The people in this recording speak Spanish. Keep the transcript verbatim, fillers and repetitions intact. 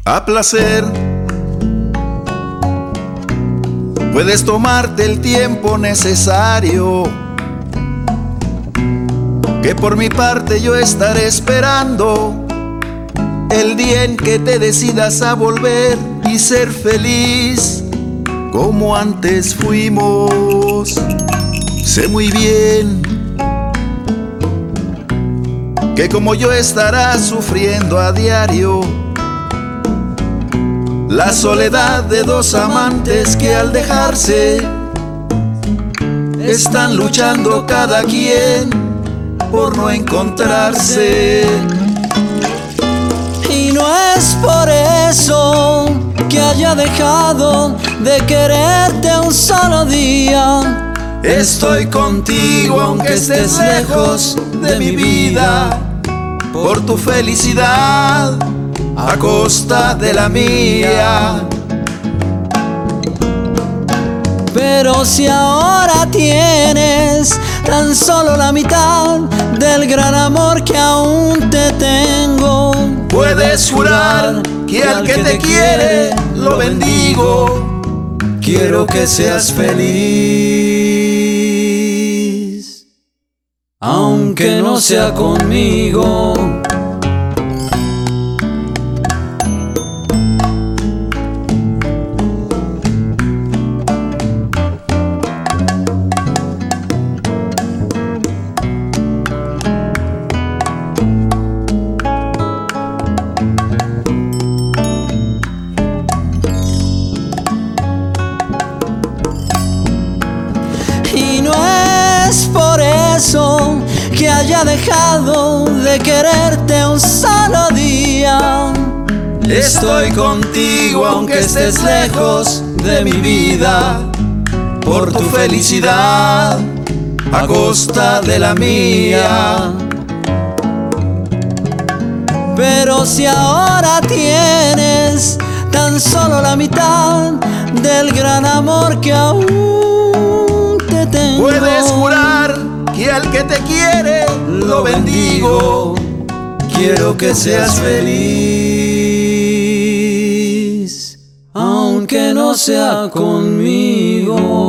a placer. Puedes tomarte el tiempo necesario, que por mi parte yo estaré esperando el día en que te decidas a volver y ser feliz como antes fuimos. Sé muy bien que como yo estarás sufriendo a diario la soledad de dos amantes que al dejarse están luchando cada quien por no encontrarse. Y no es por eso que haya dejado de quererte un solo día. Estoy contigo aunque estés lejos de mi vida, por tu felicidad a costa de la mía. Pero si ahora tienes tan solo la mitad del gran amor que aún te tengo, puedes jurar que al que te quiere lo bendigo. Quiero que seas feliz, aunque no sea conmigo. Y no es por eso que haya dejado de quererte un solo día. Estoy contigo aunque estés lejos de mi vida, por tu felicidad a costa de la mía. Pero si ahora tienes tan solo la mitad del gran amor que aún te tengo, puedes jurar que al que te quiere lo bendigo. Quiero que seas feliz, aunque no sea conmigo.